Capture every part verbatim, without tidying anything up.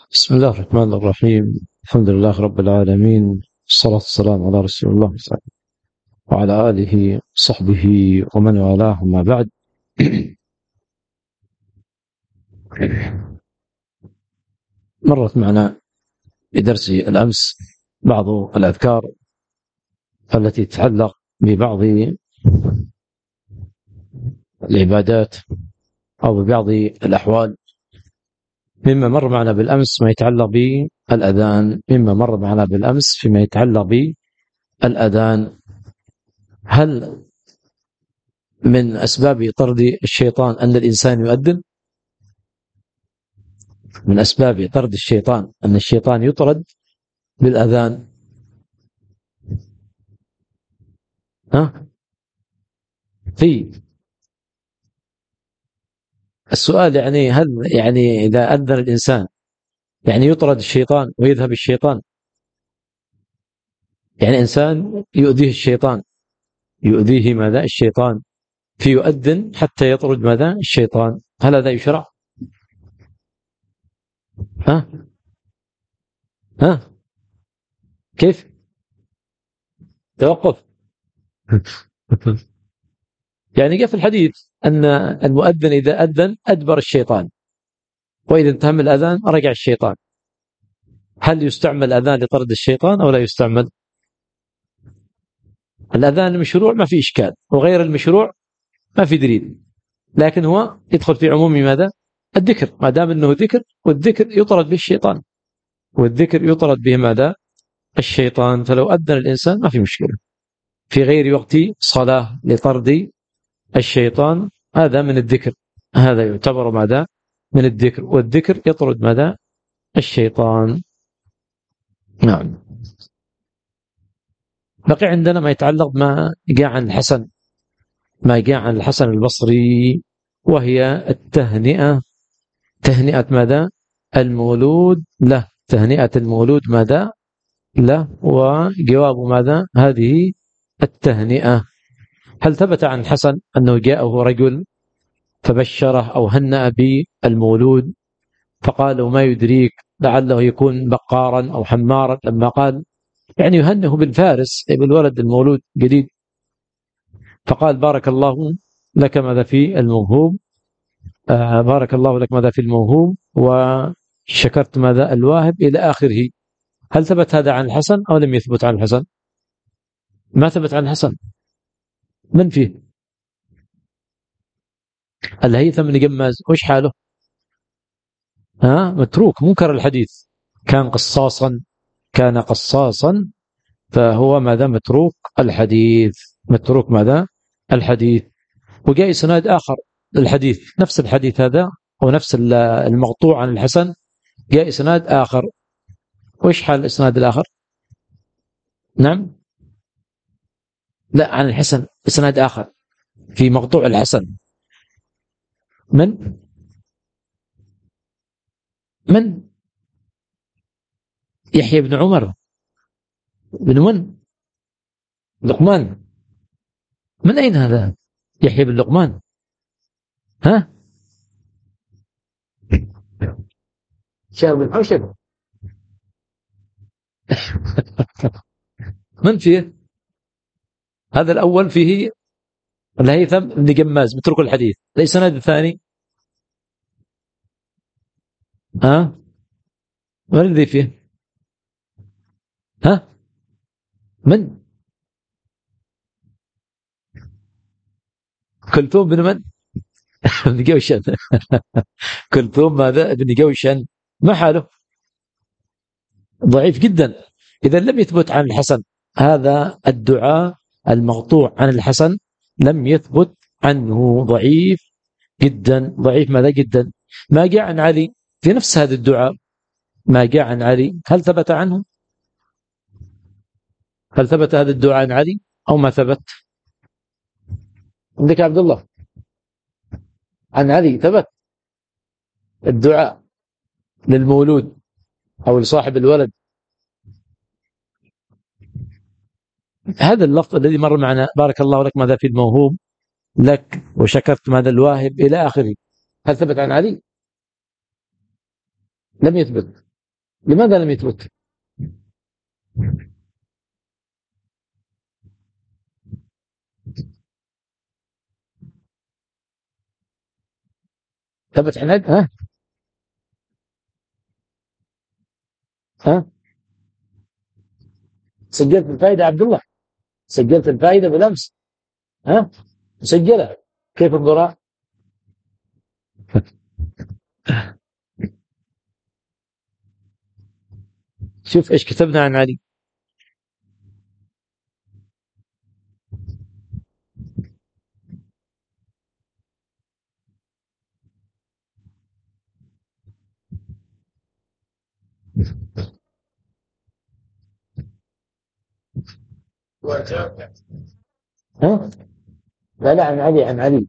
بسم الله الرحمن الرحيم. الحمد لله رب العالمين، الصلاة والسلام على رسول الله وعلى آله وصحبه ومن والاه، ما بعد. مرت معنا بدرس الأمس بعض الأذكار التي تتعلق ببعض العبادات أو ببعض الأحوال، مما مر معنا بالأمس ما يتعلق بالأذان مما مر معنا بالأمس فيما يتعلق بالأذان. هل من أسباب طرد الشيطان أن الإنسان يؤذن؟ من أسباب طرد الشيطان أن الشيطان يطرد بالأذان. ها؟ في السؤال يعني هل يعني إذا أذن الإنسان يعني يطرد الشيطان ويذهب الشيطان؟ يعني إنسان يؤذيه الشيطان، يؤذيه ماذا؟ الشيطان، فيؤذن حتى يطرد ماذا؟ الشيطان. هل هذا يشرع؟ ها؟ ها؟ كيف؟ توقف. يعني جاء في الحديث أن المؤذن إذا أذن أدبر الشيطان، وإذا انتهى من الأذان رجع الشيطان. هل يستعمل الأذان لطرد الشيطان أو لا يستعمل؟ الأذان المشروع ما في إشكال، وغير المشروع ما في دليل، لكن هو يدخل في عموم ماذا؟ الذكر، ما دام أنه ذكر، والذكر يطرد به الشيطان، والذكر يطرد به ماذا؟ الشيطان. فلو أذن الإنسان ما في مشكلة في غير وقت صلاة لطرد الشيطان، هذا من الذكر، هذا يعتبر ماذا؟ من الذكر، والذكر يطرد ماذا؟ الشيطان. نعم. بقي عندنا ما يتعلق ما جاء عن الحسن، ما جاء عن الحسن البصري، وهي التهنئة، تهنئة ماذا؟ المولود له، تهنئة المولود ماذا؟ له. وجواب ماذا؟ هذه التهنئة. هل ثبت عن الحسن أنه جاءه رجل فبشره أو هنأ بالمولود فقالوا ما يدريك لعله يكون بقارا أو حمارا، لما قال يعني يهنه بالفارس بالولد المولود جديد، فقال بارك الله لك ماذا في الموهوب، آه بارك الله لك ماذا في الموهوب وشكرت ماذا الواهب إلى آخره. هل ثبت هذا عن الحسن أو لم يثبت عن الحسن؟ ما ثبت عن الحسن. من فيه؟ الهيثم بن جماز وش حاله؟ ها؟ متروك منكر الحديث، كان قصاصا، كان قصاصا، فهو ماذا؟ متروك الحديث، متروك ماذا؟ الحديث. وجاء إسناد آخر للحديث، نفس الحديث هذا ونفس المقطوع عن الحسن، جاء إسناد آخر. وش حال الإسناد الآخر؟ نعم، لا، عن الحسن إسناد آخر في مقطوع الحسن. من؟ من؟ يحيى بن عمر بن من؟ لقمان. من أين هذا يحيى بن لقمان؟ ها؟ شاب بن حوشب. من فيه؟ هذا الأول فيه الهيثم بن جماز متروك الحديث، ليس السند الثاني. ها؟ من الذي فيه؟ ها؟ من؟ كلثوم بن من؟ بن جوشن. كلثوم ماذا؟ بن جوشن. ما حاله؟ ضعيف جدا. إذا لم يثبت عن الحسن هذا الدعاء المقطوع عن الحسن، لم يثبت عنه، ضعيف جدا، ضعيف ماذا؟ جدا. ما جاء عن علي في نفس هذا الدعاء، ما جاء عن علي هل ثبت عنه؟ هل ثبت هذا الدعاء عن علي أو ما ثبت؟ عندك عبد الله، عن علي ثبت الدعاء للمولود أو لصاحب الولد؟ هذا اللفظ الذي مر معنا بارك الله لك ماذا في الموهوب لك وشكرت ماذا الواهب إلى آخره، هل ثبت عن علي؟ لم يثبت. لماذا لم يثبت؟ ثبت عناد. ها ها سجلت الفائدة عبد الله، سجلت الفائدة بالأمس. ها مسجلة كيف الضراء؟ شوف إيش كتبنا عن علي. ها لا لا عن علي، عن علي.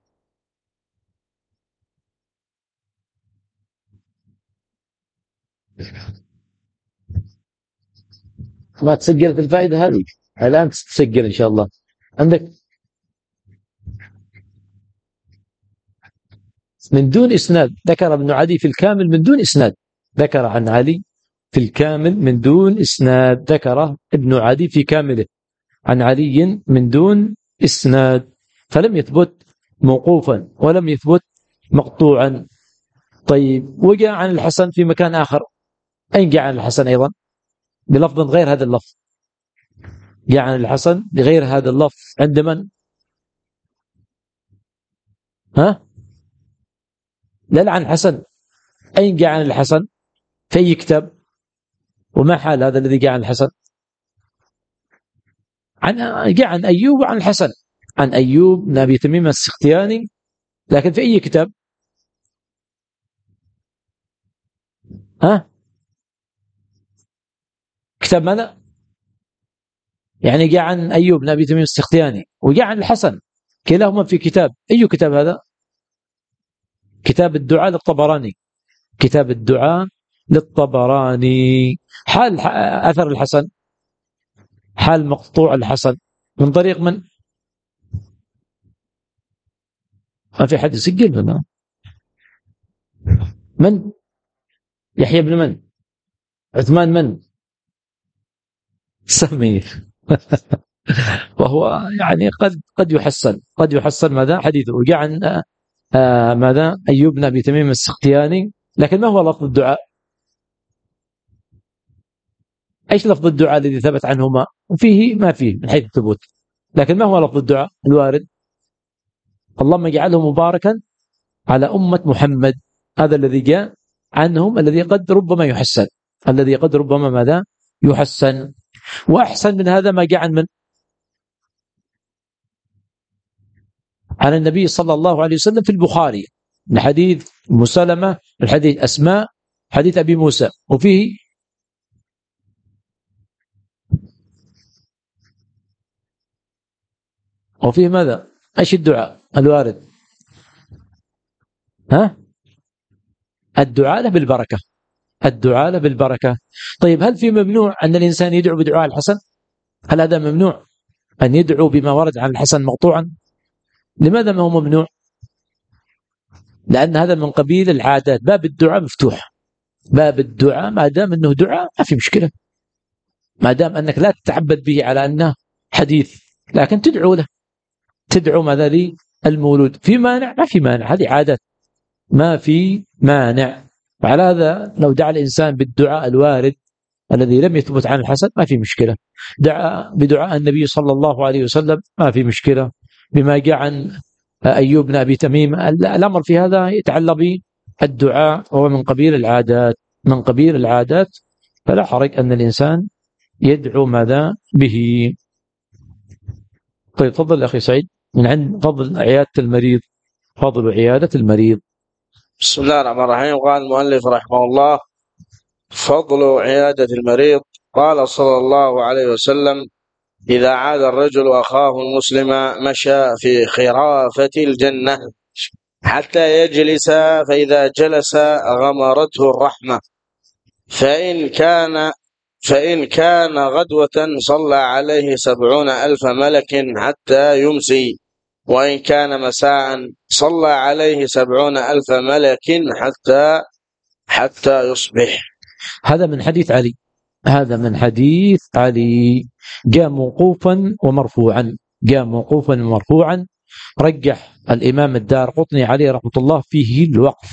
ما تسجلت الفائدة هذه الآن تسجل إن شاء الله عندك من دون إسناد. ذكر ابن عدي في الكامل من دون إسناد، ذكر عن علي في الكامل من دون إسناد، ذكر ابن عدي في كامله عن علي من دون إسناد، فلم يثبت موقوفا ولم يثبت مقطوعا. طيب وجاء عن الحسن في مكان آخر، أين جاء عن الحسن أيضا بلفظ غير هذا اللفظ؟ جاء عن الحسن بغير هذا اللفظ عند من؟ ها لا لا عن الحسن. أين جاء عن الحسن؟ في أي كتاب؟ وما حال هذا الذي جاء عن الحسن؟ عن جاء عن أيوب وعن الحسن، عن أيوب بن أبي تميم السختياني، لكن في أي كتاب؟ ها كتاب ماذا؟ يعني جاء عن أيوب بن أبي تميم السختياني وجاء عن الحسن، كلاهما في كتاب. أي كتاب هذا؟ كتاب الدعاء للطبراني، كتاب الدعاء للطبراني. حال أثر الحسن، حال مقطوع الحسن من طريق من؟ ما في حد يسجل هنا. من؟ يحيى بن من؟ عثمان من؟ سمي. وهو يعني قد قد يحسن، قد يحسن ماذا حديثه. وجاء عن آه ماذا أيوب بن أبي تميم السختياني، لكن ما هو لفظ الدعاء؟ ايش لفظ الدعاء الذي ثبت عنهما؟ وفيه ما فيه من حيث الثبوت، لكن ما هو لفظ الدعاء الوارد؟ اللهم اجعله مباركا على أمة محمد. هذا الذي جاء عنهم، الذي قد ربما يحسن، الذي قد ربما ماذا يحسن. وأحسن من هذا ما جاء عن من؟ عن النبي صلى الله عليه وسلم في البخاري، من حديث مسلمة، من حديث أسماء، حديث أبي موسى. وفيه وفيه ماذا؟ ايش الدعاء الوارد؟ ها الدعاء له بالبركة، الدعاء له بالبركة. طيب هل في ممنوع أن الإنسان يدعو بدعاء الحسن؟ هل هذا ممنوع أن يدعو بما ورد عن الحسن مقطوعا؟ لماذا ما هو ممنوع؟ لأن هذا من قبيل العادات. باب الدعاء مفتوح، باب الدعاء ما دام أنه دعاء ما في مشكلة، ما دام أنك لا تتعبد به على أنه حديث، لكن تدعو له، تدعو ماذا لي المولود. في مانع؟ ما في مانع، هذه عادات، ما في مانع. وعلى هذا لو دعا الإنسان بالدعاء الوارد الذي لم يثبت عن الحسن ما في مشكلة، دعا بدعاء النبي صلى الله عليه وسلم ما في مشكلة. بما جاء عن أيوب بن أبي تميم، الأمر في هذا يتعلق بالدعاء وهو من قبيل العادات، من قبيل العادات، فلا حرج أن الإنسان يدعو ماذا به. طيب تفضل أخي سعيد، من عند فضل عيادة المريض، فضل عيادة المريض. بسم الله الرحمن الرحيم. قال المؤلف رحمه الله: فضل عيادة المريض. قال صلى الله عليه وسلم: إذا عاد الرجل أخاه المسلم مشى في خرافة الجنة حتى يجلس، فإذا جلس غمرته الرحمة، فإن كان فإن كان غدوة صلى عليه سبعون ألف ملك حتى يمسي، وإن كان مساء صلى عليه سبعون ألف ملك حتى حتى يصبح. هذا من حديث علي، هذا من حديث علي، جاء موقوفا ومرفوعا، جاء موقوفا ومرفوعا. رجح الإمام الدارقطني عليه رحمة الله فيه الوقف،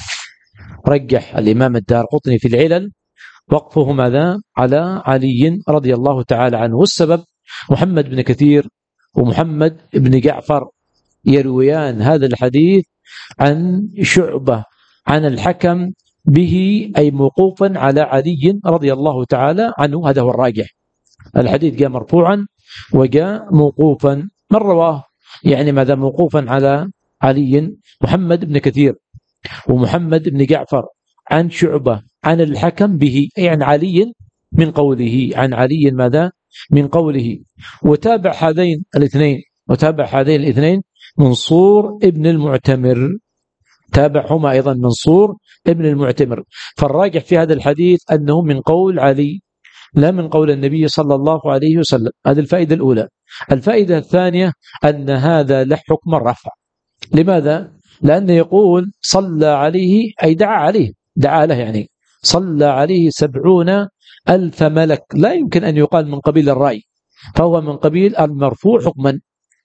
رجح الإمام الدارقطني في العلل وقفه ماذا؟ على علي رضي الله تعالى عنه. والسبب محمد بن كثير ومحمد بن جعفر يرويان هذا الحديث عن شعبة عن الحكم به، أي موقوفا على علي رضي الله تعالى عنه. هذا هو الراجح. الحديث جاء مرفوعا وجاء موقوفا. من رواه يعني ماذا موقوفا على علي؟ محمد بن كثير ومحمد بن جعفر عن شعبة عن الحكم به، أي عن علي من قوله، عن علي ماذا؟ من قوله. وتابع هذين الاثنين، وتابع هذين الاثنين منصور ابن المعتمر، تابعهما أيضا منصور ابن المعتمر. فالراجح في هذا الحديث أنه من قول علي لا من قول النبي صلى الله عليه وسلم. هذه الفائدة الأولى. الفائدة الثانية أن هذا له حكم الرفع. لماذا؟ لأنه يقول صلى عليه أي دعا عليه، دعا له، يعني صلى عليه سبعون ألف ملك. لا يمكن أن يقال من قبيل الرأي، فهو من قبيل المرفوع حكما،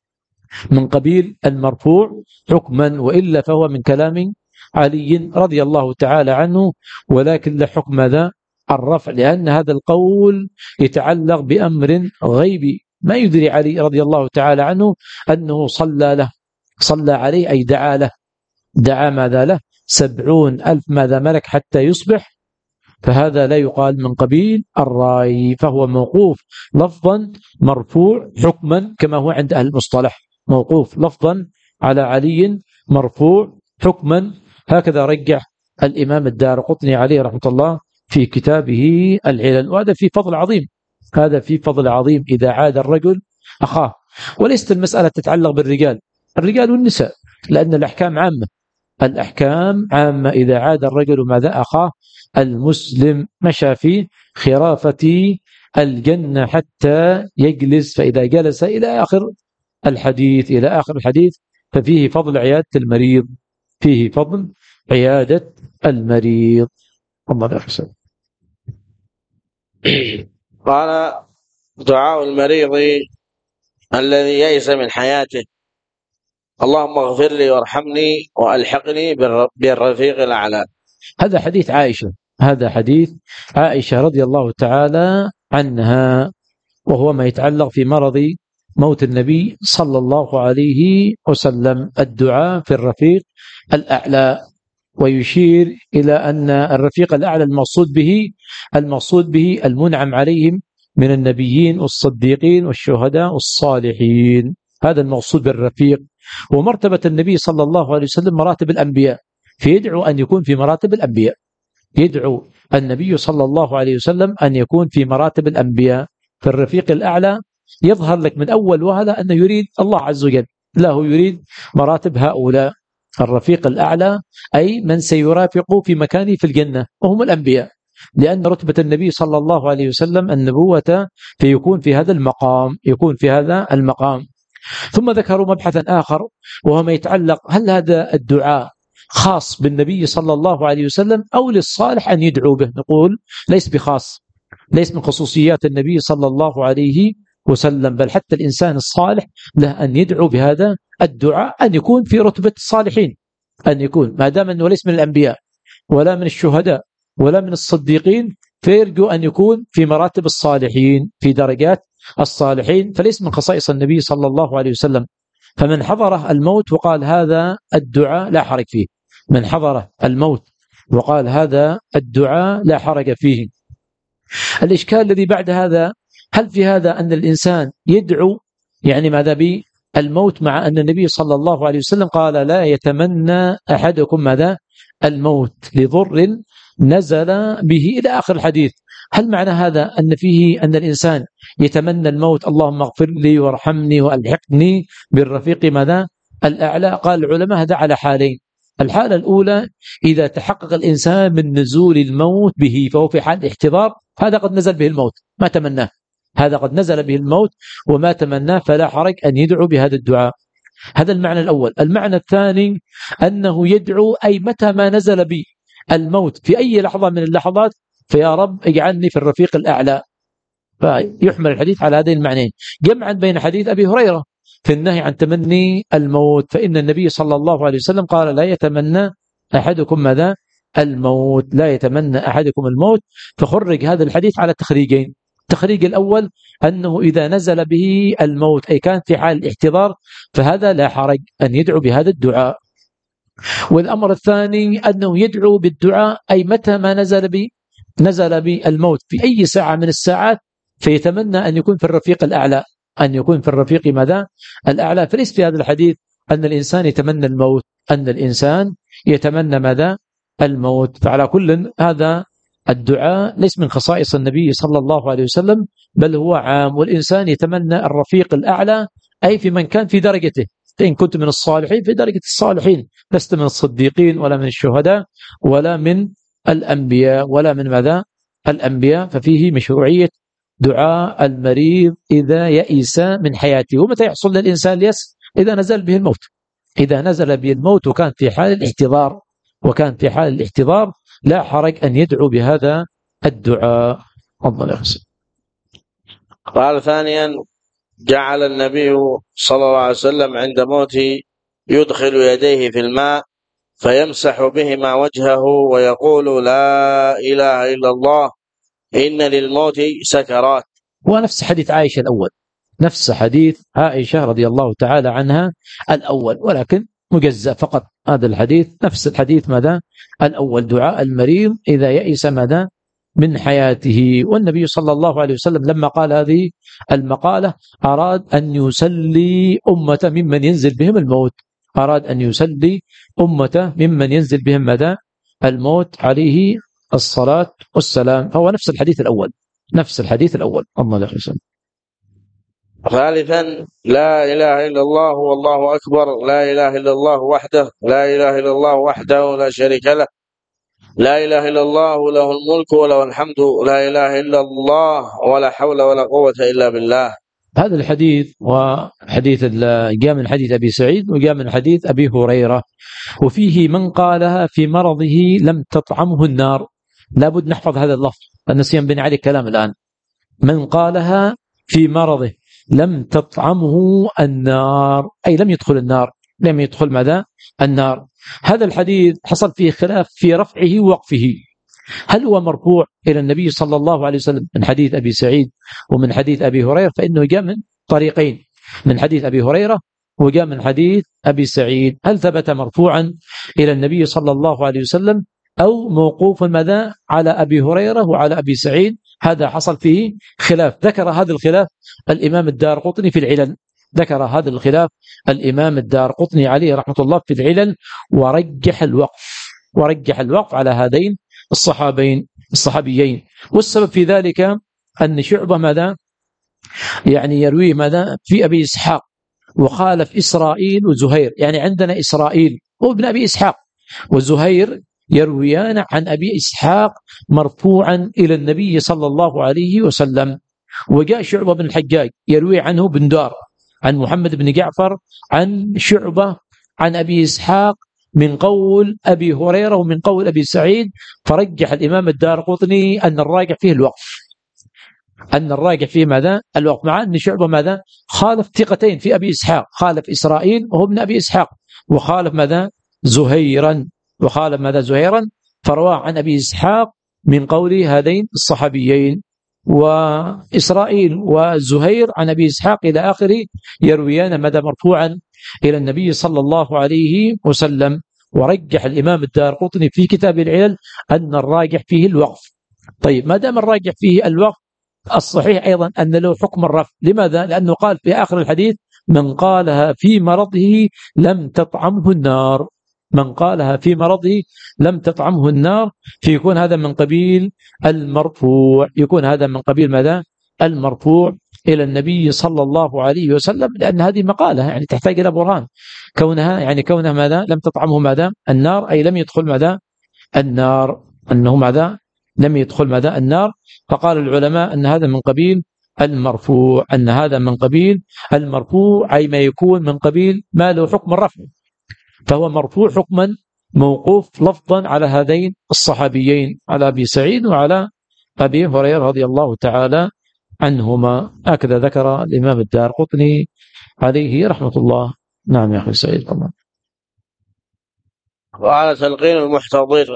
من قبيل المرفوع حكما، وإلا فهو من كلام علي رضي الله تعالى عنه، ولكن له حكم ذا الرفع، لأن هذا القول يتعلق بأمر غيبي ما يدري علي رضي الله تعالى عنه أنه صلى له، صلى عليه أي دعا له، دعا ماذا له؟ سبعون ألف ماذا ملك حتى يصبح. فهذا لا يقال من قبيل الرأي، فهو موقوف لفظا مرفوع حكما كما هو عند أهل المصطلح، موقوف لفظا على علي مرفوع حكما. هكذا رجح الإمام الدارقطني عليه رحمة الله في كتابه العلل. وهذا في فضل عظيم، هذا في فضل عظيم إذا عاد الرجل أخاه. وليست المسألة تتعلق بالرجال، الرجال والنساء، لأن الأحكام عامة، الأحكام عامة. إذا عاد الرجل ماذا؟ أخاه المسلم، مشى في خرافة الجنة حتى يجلس، فإذا جلس إلى آخر الحديث، إلى آخر الحديث. ففيه فضل عيادة المريض، فيه فضل عيادة المريض. الله يحسن. قال دعاء المريض الذي يئس من حياته: اللهم اغفر لي وارحمني وألحقني بالرفيق الأعلى. هذا حديث عائشة، هذا حديث عائشة رضي الله تعالى عنها، وهو ما يتعلق في مرض موت النبي صلى الله عليه وسلم، الدعاء في الرفيق الأعلى. ويشير إلى أن الرفيق الأعلى المقصود به، المقصود به المنعم عليهم من النبيين والصديقين والشهداء والصالحين، هذا المقصود بالرفيق. ومرتبة النبي صلى الله عليه وسلم مراتب الأنبياء، فيدعو أن يكون في مراتب الأنبياء، يدعو النبي صلى الله عليه وسلم أن يكون في مراتب الأنبياء في الرفيق الأعلى. يظهر لك من أول وهذا أنه يريد الله عز وجل، لا هو يريد مراتب هؤلاء. الرفيق الأعلى أي من سيرافقه في مكانه في الجنة، وهم الأنبياء، لأن رتبة النبي صلى الله عليه وسلم النبوة، فيكون في هذا المقام، يكون في هذا المقام. ثم ذكروا مبحثا آخر وهو ما يتعلق: هل هذا الدعاء خاص بالنبي صلى الله عليه وسلم أو للصالح أن يدعو به؟ نقول ليس بخاص، ليس من خصوصيات النبي صلى الله عليه وسلم، بل حتى الإنسان الصالح له أن يدعو بهذا الدعاء، أن يكون في رتبة الصالحين، أن يكون ما دام أنه ليس من الأنبياء ولا من الشهداء ولا من الصديقين، فيرجو أن يكون في مراتب الصالحين، في درجات الصالحين، فليس من خصائص النبي صلى الله عليه وسلم. فمن حضره الموت وقال هذا الدعاء لا حرج فيه، من حضره الموت وقال هذا الدعاء لا حرج فيه. الإشكال الذي بعد هذا: هل في هذا أن الإنسان يدعو يعني ماذا بالموت، مع أن النبي صلى الله عليه وسلم قال لا يتمنى أحدكم ماذا؟ الموت لضر نزل به، إلى آخر الحديث. هل معنى هذا أن فيه أن الإنسان يتمنى الموت، اللهم اغفر لي وارحمني وألحقني بالرفيق ماذا؟ الأعلى؟ قال العلماء هذا على حالين. الحالة الأولى إذا تحقق الإنسان من نزول الموت به، فهو في حال احتضار، هذا قد نزل به الموت ما تمناه، هذا قد نزل به الموت وما تمناه، فلا حرج أن يدعو بهذا الدعاء. هذا المعنى الأول. المعنى الثاني أنه يدعو أي متى ما نزل به الموت في أي لحظة من اللحظات فيا رب اجعلني في الرفيق الأعلى، فيحمل الحديث على هذين المعنيين، جمعا بين حديث أبي هريرة في النهي عن تمني الموت، فإن النبي صلى الله عليه وسلم قال لا يتمنى أحدكم ماذا؟ الموت، لا يتمنى أحدكم الموت. فخرج هذا الحديث على تخريجين. التخريج الأول أنه إذا نزل به الموت أي كان في حال الاحتضار فهذا لا حرج أن يدعو بهذا الدعاء. والأمر الثاني أنه يدعو بالدعاء أي متى ما نزل به نزل بالموت في أي ساعة من الساعات، فيتمنى أن يكون في الرفيق الأعلى، أن يكون في الرفيق ماذا؟ الأعلى. فليس في هذا الحديث أن الإنسان يتمنى الموت، أن الإنسان يتمنى ماذا؟ الموت. فعلى كل هذا الدعاء ليس من خصائص النبي صلى الله عليه وسلم، بل هو عام، والإنسان يتمنى الرفيق الأعلى أي في من كان في درجته. إن كنت من الصالحين في درجة الصالحين، لست من الصديقين ولا من الشهداء ولا من الأنبياء ولا من ماذا؟ الأنبياء. ففيه مشروعية دعاء المريض إذا يئس من حياته. ومتى يحصل للإنسان اليأس؟ إذا نزل به الموت، إذا نزل به الموت وكان في حال الاحتضار، وكان في حال الاحتضار لا حرج أن يدعو بهذا الدعاء. تفضل يا حسين. قال ثانيا: جعل النبي صلى الله عليه وسلم عند موته يدخل يديه في الماء فيمسح بهما وجهه ويقول لا إله إلا الله إن للموت سكرات. ونفس حديث عائشة الأول، نفس حديث عائشة رضي الله تعالى عنها الأول، ولكن مجزأ فقط. هذا الحديث نفس الحديث ماذا؟ الأول، دعاء المريض إذا يئس ماذا؟ من حياته. والنبي صلى الله عليه وسلم لما قال هذه المقالة أراد أن يسلي أمة ممن ينزل بهم الموت، أراد أن يسلي أمة ممن ينزل بهم ماذا؟ الموت، عليه الصلاة والسلام. فهو نفس الحديث الأول، نفس الحديث الأول. الله لا يحسن. ثالثا: لا إله إلا الله والله أكبر، لا إله إلا الله وحده، لا إله إلا الله وحده لا شريك له، لا إله إلا الله له الملك وله الحمد، لا إله إلا الله ولا حول ولا قوة إلا بالله. هذا الحديث وحديث جاء من حديث أبي سعيد وجاء من حديث أبي هريرة، وفيه من قالها في مرضه لم تطعمه النار. لابد نحفظ هذا اللفظ، النسيان بن علي كلام الآن. من قالها في مرضه لم تطعمه النار أي لم يدخل النار، لم يدخل ماذا؟ النار. هذا الحديث حصل فيه خلاف في رفعه ووقفه، هل هو مرفوع إلى النبي صلى الله عليه وسلم من حديث أبي سعيد ومن حديث أبي هريرة؟ فإنه جاء من طريقين، من حديث أبي هريرة وجاء من حديث أبي سعيد. هل ثبت مرفوعا إلى النبي صلى الله عليه وسلم أو موقوف ماذا؟ على أبي هريرة وعلى أبي سعيد؟ هذا حصل فيه خلاف. ذكر هذا الخلاف الإمام الدارقطني في العلل، ذكر هذا الخلاف الإمام الدارقطني عليه رحمة الله في العلل، ورجح الوقف، ورجح الوقف على هذين الصحابين الصحابيين. والسبب في ذلك أن شعبة ماذا؟ يعني يرويه ماذا؟ في أبي إسحاق، وخالف إسرائيل وزهير. يعني عندنا إسرائيل هو ابن أبي إسحاق، وزهير يرويان عن أبي إسحاق مرفوعا إلى النبي صلى الله عليه وسلم. وجاء شعبة بن الحجاج يروي عنه بن دار عن محمد بن جعفر عن شعبة عن أبي إسحاق من قول أبي هريرة ومن قول أبي سعيد. فرجح الإمام الدارقطني أن الراجح فيه الوقف، أن الراجح فيه ماذا؟ الوقف، مع أن شعبة ماذا؟ خالف ثقتين في أبي إسحاق، خالف إسرائيل وهو ابن أبي إسحاق، وخالف ماذا؟ زهيرا، وخالف ماذا؟ زهيرا. فرواه عن أبي إسحاق من قول هذين الصحابيين، وإسرائيل وزهير عن أبي إسحاق إلى آخره يرويان ماذا؟ مرفوعا إلى النبي صلى الله عليه وسلم. ورجح الإمام الدارقطني في كتاب العلل أن الراجح فيه الوقف. طيب، ما دام الراجح فيه الوقف، الصحيح أيضا أن له حكم الرفع. لماذا؟ لأنه قال في آخر الحديث من قالها في مرضه لم تطعمه النار، من قالها في مرضه لم تطعمه النار. فيكون هذا من قبيل المرفوع، يكون هذا من قبيل ماذا؟ المرفوع إلى النبي صلى الله عليه وسلم، لأن هذه مقالة يعني تحتاج إلى برهان. كونها يعني كونها ماذا؟ لم تطعمه ماذا؟ النار، أي لم يدخل ماذا؟ النار، أنه ماذا؟ لم يدخل ماذا؟ النار. فقال العلماء أن هذا من قبيل المرفوع، أن هذا من قبيل المرفوع، أي ما يكون من قبيل ما له حكم الرفع، فهو مرفوع حكما، موقوف لفظا على هذين الصحابيين، على أبي سعيد وعلى أبي هريرة رضي الله تعالى عنهما. هكذا ذكر الإمام الدارقطني عليه رحمة الله. نعم يا أخي سعيد طبعا. وعلى تلقين المحتضر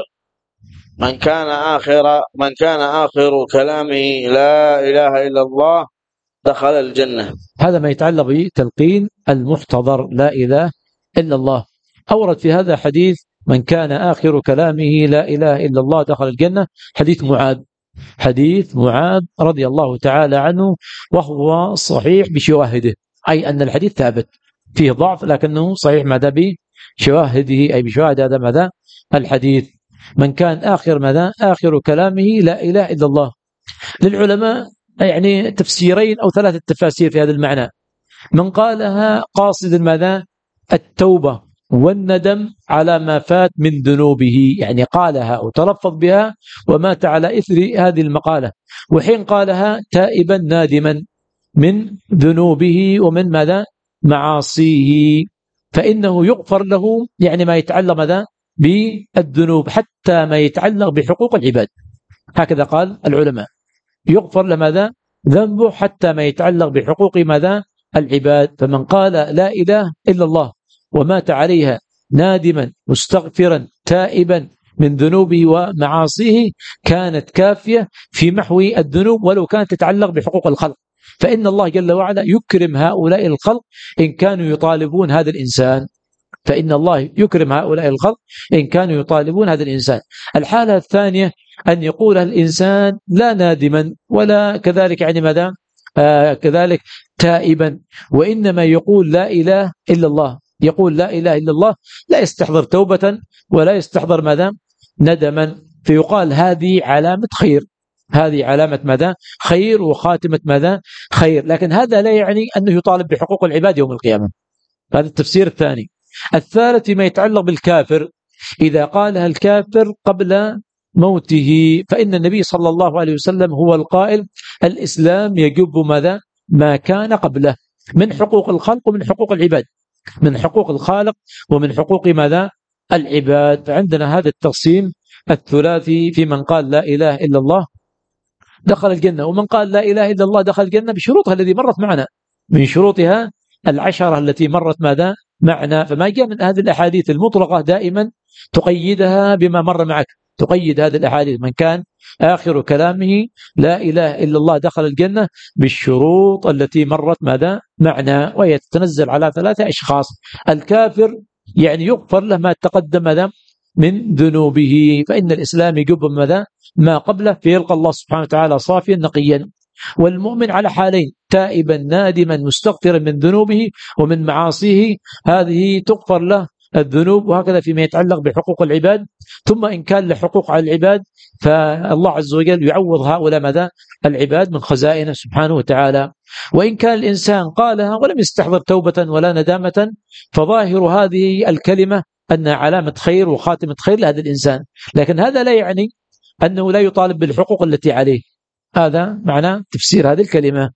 من كان آخر من كان آخر كلامه لا إله إلا الله دخل الجنة. هذا ما يتعلق بتلقين المحتضر لا إله إلا الله. أورد في هذا حديث من كان آخر كلامه لا إله إلا الله دخل الجنة، حديث معاذ، حديث معاذ رضي الله تعالى عنه، وهو صحيح بشواهده، أي أن الحديث ثابت، فيه ضعف لكنه صحيح ماذا بشواهده، أي بشواهد هذا ماذا الحديث. من كان آخر ماذا آخر كلامه لا إله إلا الله. للعلماء يعني تفسيرين أو ثلاثة تفاسير في هذا المعنى. من قالها قاصد ماذا التوبة والندم على ما فات من ذنوبه، يعني قالها أو تلفظ بها ومات على إثر هذه المقالة، وحين قالها تائبا نادما من ذنوبه ومن ماذا معاصيه، فإنه يغفر له يعني ما يتعلق ماذا بالذنوب حتى ما يتعلق بحقوق العباد. هكذا قال العلماء، يغفر لماذا ذنبه حتى ما يتعلق بحقوق ماذا العباد. فمن قال لا إله إلا الله ومات عليها نادما مستغفرا تائبا من ذنوبه ومعاصيه كانت كافية في محو الذنوب ولو كانت تتعلق بحقوق الخلق، فإن الله جل وعلا يكرم هؤلاء الخلق إن كانوا يطالبون هذا الإنسان، فإن الله يكرم هؤلاء الخلق إن كانوا يطالبون هذا الإنسان. الحالة الثانية أن يقول الإنسان لا نادما ولا كذلك يعني ماذا آه كذلك تائبا، وإنما يقول لا إله إلا الله، يقول لا إله إلا الله، لا يستحضر توبة ولا يستحضر ماذا ندما، فيقال هذه علامة خير، هذه علامة ماذا خير وخاتمة ماذا خير، لكن هذا لا يعني أنه يطالب بحقوق العباد يوم القيامة. هذا التفسير الثاني. الثالث فيما يتعلق بالكافر، إذا قالها الكافر قبل موته، فإن النبي صلى الله عليه وسلم هو القائل الإسلام يجب ماذا ما كان قبله من حقوق الخلق ومن حقوق العباد، من حقوق الخالق ومن حقوق ماذا العباد. فعندنا هذا التقسيم الثلاثي في من قال لا إله إلا الله دخل الجنة، ومن قال لا إله إلا الله دخل الجنة بشروطها التي مرت معنا، من شروطها العشرة التي مرت ماذا معنا. فما جاء من هذه الأحاديث المطلقة دائما تقيدها بما مر معك، تقيد هذه الأحاديث من كان آخر كلامه لا إله إلا الله دخل الجنة بالشروط التي مرت ماذا معنا، وهي تتنزل على ثلاثة أشخاص. الكافر يعني يغفر له ما تقدم ماذا من ذنوبه، فإن الإسلام يجب ماذا ما قبله فيلقى الله سبحانه وتعالى صافيا نقيا. والمؤمن على حالين، تائبا نادما مستغفرا من ذنوبه ومن معاصيه، هذه تغفر له الذنوب، وهكذا فيما يتعلق بحقوق العباد. ثم إن كان له حقوق على العباد فالله عز وجل يعوض هؤلاء ماذا العباد من خزائنه سبحانه وتعالى. وإن كان الإنسان قالها ولم يستحضر توبة ولا ندامة فظاهر هذه الكلمة أنها علامة خير وخاتمة خير لهذا الإنسان، لكن هذا لا يعني أنه لا يطالب بالحقوق التي عليه. هذا معنى تفسير هذه الكلمة.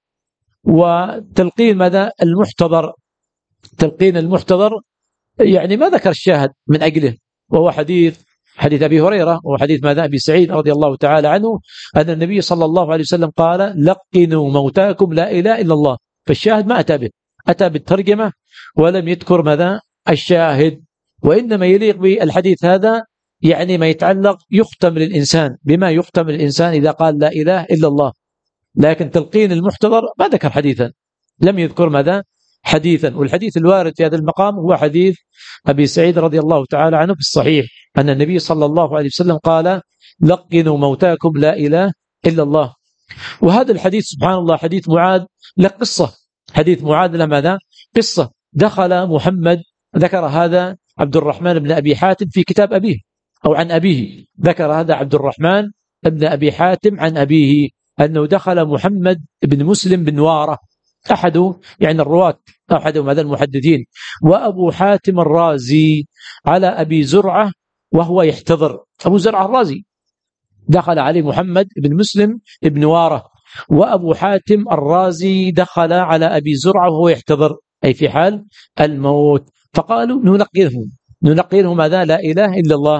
وتلقين ماذا المحتضر، تلقين المحتضر يعني ما ذكر الشاهد من أجله، وهو حديث حديث أبي هريرة وحديث ماذا أبي سعيد رضي الله تعالى عنه أن النبي صلى الله عليه وسلم قال لقنوا موتاكم لا إله إلا الله، فالشاهد ما أتى به، أتى بالترجمة ولم يذكر ماذا الشاهد. وإنما يليق بالحديث هذا يعني ما يتعلق يختم للإنسان بما يختم الإنسان إذا قال لا إله إلا الله، لكن تلقين المحتضر ما ذكر حديثا، لم يذكر ماذا حديثا. والحديث الوارد في هذا المقام هو حديث أبي سعيد رضي الله تعالى عنه في الصحيح أن النبي صلى الله عليه وسلم قال لقنوا موتاكم لا إله إلا الله. وهذا الحديث سبحان الله حديث معاذ له قصة، حديث معاذ له ماذا قصة. دخل محمد، ذكر هذا عبد الرحمن بن أبي حاتم في كتاب أبيه أو عن أبيه، ذكر هذا عبد الرحمن بن أبي حاتم عن أبيه أنه دخل محمد بن مسلم بن وارة، أحد يعني الرواة أحد هذا المحدثين، وأبو حاتم الرازي على أبي زرعة وهو يحتضر. أبو زرعة الرازي دخل عليه محمد بن مسلم بن وارة، وأبو حاتم الرازي دخل على أبي زرعة وهو يحتضر أي في حال الموت، فقالوا نلقنهم نلقنهم ماذا لا إله إلا الله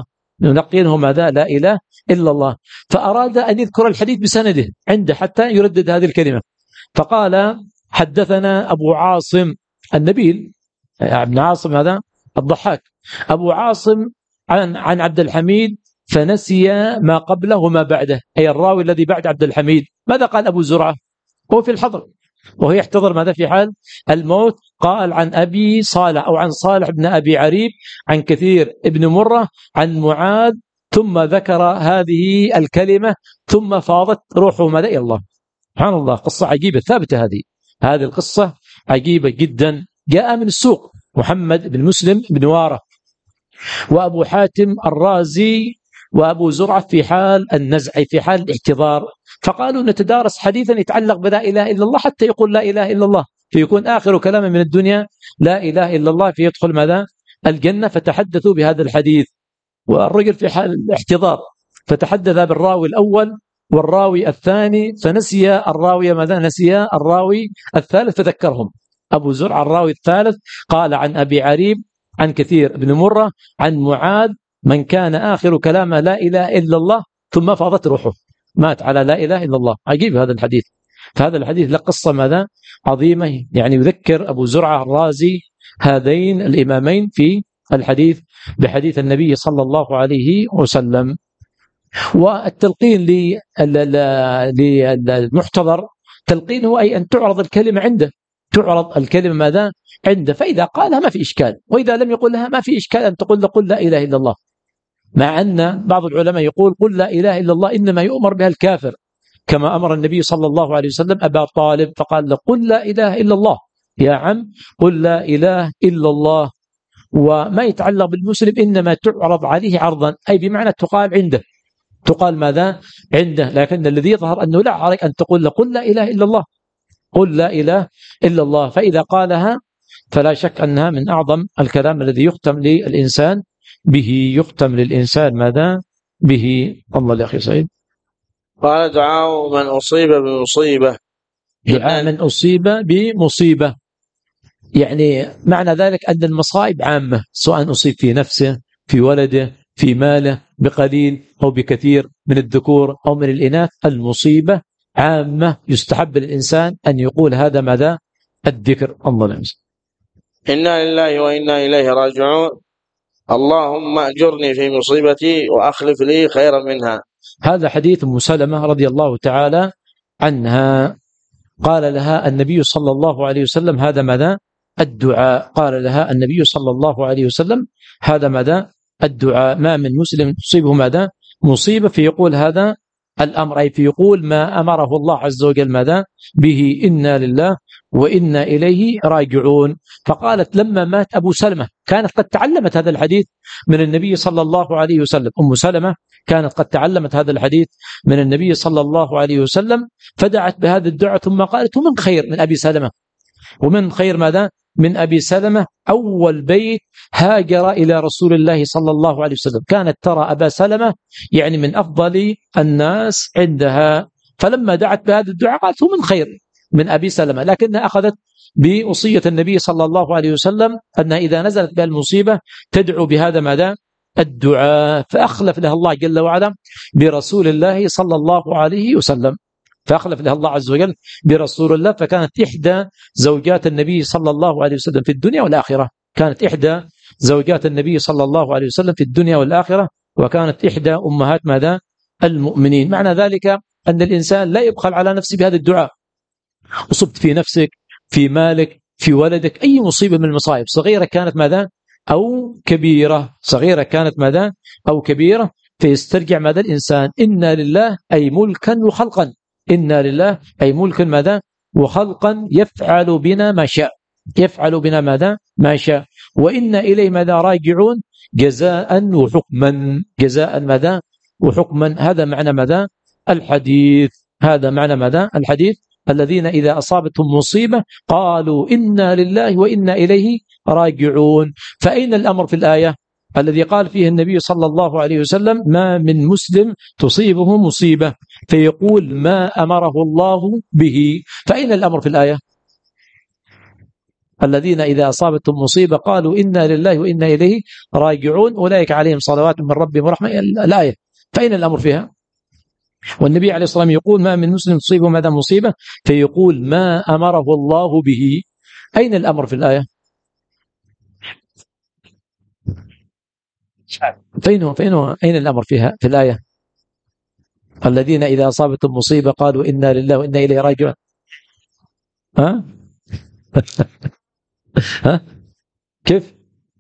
يلقنه ماذا؟ لا إله إلا الله. فأراد أن يذكر الحديث بسنده عنده حتى يردد هذه الكلمة، فقال حدثنا أبو عاصم النبيل ابن عاصم هذا الضحاك، أبو عاصم عن عن عبد الحميد فنسي ما قبله وما بعده، أي الراوي الذي بعد عبد الحميد. ماذا قال أبو زرعة؟ هو في الحضر وهو يحتضر ماذا في حال الموت. قال عن أبي صالح أو عن صالح بن أبي عريب عن كثير ابن مرة عن معاذ، ثم ذكر هذه الكلمة ثم فاضت روحه ماذا إلى الله. سبحان الله، قصة عجيبة ثابتة هذه هذه القصة عجيبة جدا. جاء من السوق محمد بن مسلم بن وارة وأبو حاتم الرازي وأبو زرعة في حال النزع في حال الاحتضار، فقالوا نتدارس حديثا يتعلق بلا إله إلا الله حتى يقول لا إله إلا الله، فيكون آخر كلامه من الدنيا لا إله إلا الله، فيدخل ماذا؟ الجنة. فتحدثوا بهذا الحديث، والرجل في حال الاحتضار فتحدث بالراوي الأول والراوي الثاني، فنسي الراوي ماذا؟ نسي الراوي الثالث فذكرهم. أبو زرع الراوي الثالث قال عن أبي عريب عن كثير بن مرة عن معاذ من كان آخر كلامه لا إله إلا الله ثم فاضت روحه، مات على لا إله إلا الله. عجيب هذا الحديث. فهذا الحديث له قصة ماذا؟ عظيمة، يعني يذكر أبو زرعة الرازي هذين الإمامين في الحديث بحديث النبي صلى الله عليه وسلم. والتلقين للمحتضر تلقين هو أي أن تعرض الكلمة عنده، تعرض الكلمة ماذا؟ عنده، فإذا قالها ما في إشكال، وإذا لم يقولها ما في إشكال أن تقول له قل لا إله إلا الله. مع أن بعض العلماء يقول قل لا إله إلا الله إنما يؤمر بها الكافر، كما أمر النبي صلى الله عليه وسلم أبا طالب فقال له قل لا إله إلا الله يا عم، قل لا إله إلا الله. وما يتعلق بالمسلم إنما تعرض عليه عرضا، أي بمعنى تقال عنده، تقال ماذا؟ عنده. لكن الذي يظهر أنه لا عليك أن تقول له قل لا إله إلا الله، قل لا إله إلا الله. فإذا قالها فلا شك أنها من أعظم الكلام الذي يختم للإنسان به، يختم للإنسان ماذا؟ به. الله يا أخي سعيد. قال دعاء من أصيب بمصيبة، دعاء من أصيب بمصيبة، يعني معنى ذلك أن المصائب عامة، سواء أصيب في نفسه في ولده في ماله بقليل أو بكثير من الذكور أو من الإناث، المصيبة عامة، يستحب للإنسان أن يقول هذا ماذا؟ الذكر. الله لمس. إنا لله وإنا إليه راجعون، اللهم أجرني في مصيبتي وأخلف لي خيرا منها. هذا حديث أم سلمة رضي الله تعالى عنها، قال لها النبي صلى الله عليه وسلم هذا ماذا؟ الدعاء. قال لها النبي صلى الله عليه وسلم هذا ماذا؟ الدعاء. ما من مسلم تصيبه ماذا؟ مصيبة فيقول هذا الأمر، أي فيقول ما أمره الله عز وجل ماذا؟ به، إنا لله وإنا إليه راجعون. فقالت لما مات أبو سلمة كانت قد تعلمت هذا الحديث من النبي صلى الله عليه وسلم، أم سلمة كانت قد تعلمت هذا الحديث من النبي صلى الله عليه وسلم، فدعت بهذا الدعاء ثم قالت ومن خير من أبي سلمة، ومن خير ماذا؟ من أبي سلمة أول بيت هاجر إلى رسول الله صلى الله عليه وسلم، كانت ترى أبا سلمة يعني من أفضل الناس عندها، فلما دعت بهذا الدعاء قالت ومن خير من أبي سلمة، لكنها أخذت بوصية النبي صلى الله عليه وسلم أنها إذا نزلت بها المصيبة تدعو بهذا ماذا؟ الدعاء. فأخلف لها الله جل وعلا برسول الله صلى الله عليه وسلم، فأخلف لها الله عز وجل برسول الله، فكانت إحدى زوجات النبي صلى الله عليه وسلم في الدنيا والآخرة، كانت إحدى زوجات النبي صلى الله عليه وسلم في الدنيا والآخرة، وكانت إحدى أمهات ماذا؟ المؤمنين. معنى ذلك أن الإنسان لا يبخل على نفسه بهذا الدعاء. أصبت في نفسك في مالك في ولدك أي مصيبة من المصائب، صغيرة كانت ماذا؟ أو كبيرة، صغيرة كانت ماذا؟ أو كبيرة، فيسترجع ماذا الإنسان؟ إنا لله أي ملكا وخلقا، إنا لله أي ملكا ماذا؟ وخلقا، يفعل بنا ما شاء، يفعل بنا ماذا؟ ما شاء، وإنا إليه ماذا؟ راجعون، جزاء وحكما، جزاء ماذا؟ وحكما. هذا معنى ماذا؟ الحديث، هذا معنى ماذا؟ الحديث. الذين إذا أصابتهم مصيبة قالوا إنا لله وإنا إليه راجعون. فأين الأمر في الآية الذي قال فيه النبي صلى الله عليه وسلم ما من مسلم تصيبه مصيبة فيقول ما أمره الله به؟ فأين الأمر في الآية؟ الذين إذا أصابتهم مصيبة قالوا إنا لله وإنا إليه راجعون أولئك عليهم صلوات من ربهم ورحمة. الآية فأين الأمر فيها؟ والنبي عليه الصلاة والسلام يقول ما من مسلم تصيبه ماذا مصيبة فيقول ما أمره الله به. أين الأمر في الآية؟ فين فين أين الأمر فيها في الآية؟ الذين إذا أصابتهم مصيبة قالوا إنا لله وإنا إليه راجعون. ها ها كيف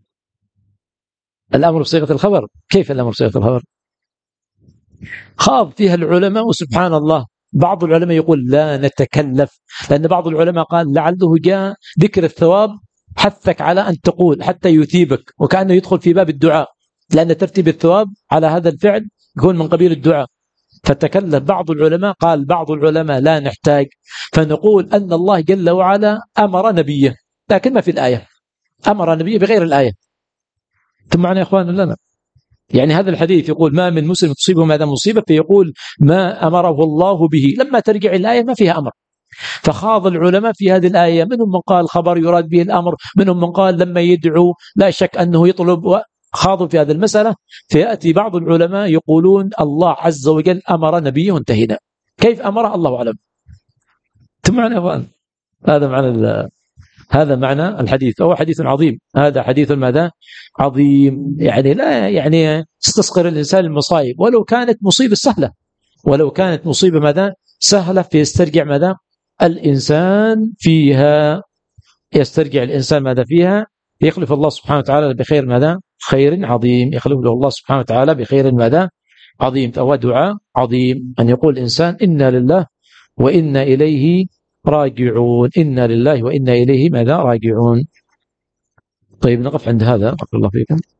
الأمر بصيغة الخبر؟ كيف الأمر بصيغة الخبر؟ خاض فيها العلماء وسبحان الله بعض العلماء يقول لا نتكلف، لأن بعض العلماء قال لعله جاء ذكر الثواب حثك على أن تقول حتى يثيبك، وكأنه يدخل في باب الدعاء، لأن ترتيب الثواب على هذا الفعل يكون من قبيل الدعاء. فتكلف بعض العلماء، قال بعض العلماء لا نحتاج، فنقول أن الله جل وعلا أمر نبيه، لكن ما في الآية، أمر نبيه بغير الآية. ثم معنا يا إخوان لنا يعني هذا الحديث يقول ما من مسلم تصيبه ماذا مصيبة فيقول ما أمره الله به، لما ترجع الآية ما فيها أمر. فخاض العلماء في هذه الآية، منهم من قال خبر يراد به الأمر، منهم من قال لما يدعو لا شك أنه يطلب، خاضوا في هذه المسألة. فيأتي بعض العلماء يقولون الله عز وجل أمر نبيه انتهينا. كيف أمر الله أعلم. ثم معنا أخوان هذا معنى هذا معنى الحديث. هو حديث عظيم، هذا حديث ماذا عظيم، يعني لا يعني تستصغر الإنسان المصائب، ولو كانت مصيبة سهلة، ولو كانت مصيبة ماذا سهلة فيسترجع ماذا الإنسان فيها، يسترجع الإنسان ماذا فيها، يخلف الله سبحانه وتعالى بخير ماذا خير عظيم، يخلف له الله سبحانه وتعالى بخير ماذا عظيم. فهو دعاء عظيم أن يقول الإنسان إنا لله وإنا إليه راجعون، إنا لله وإنا إليه ماذا راجعون. طيب نقف عند هذا، بارك الله فيكم.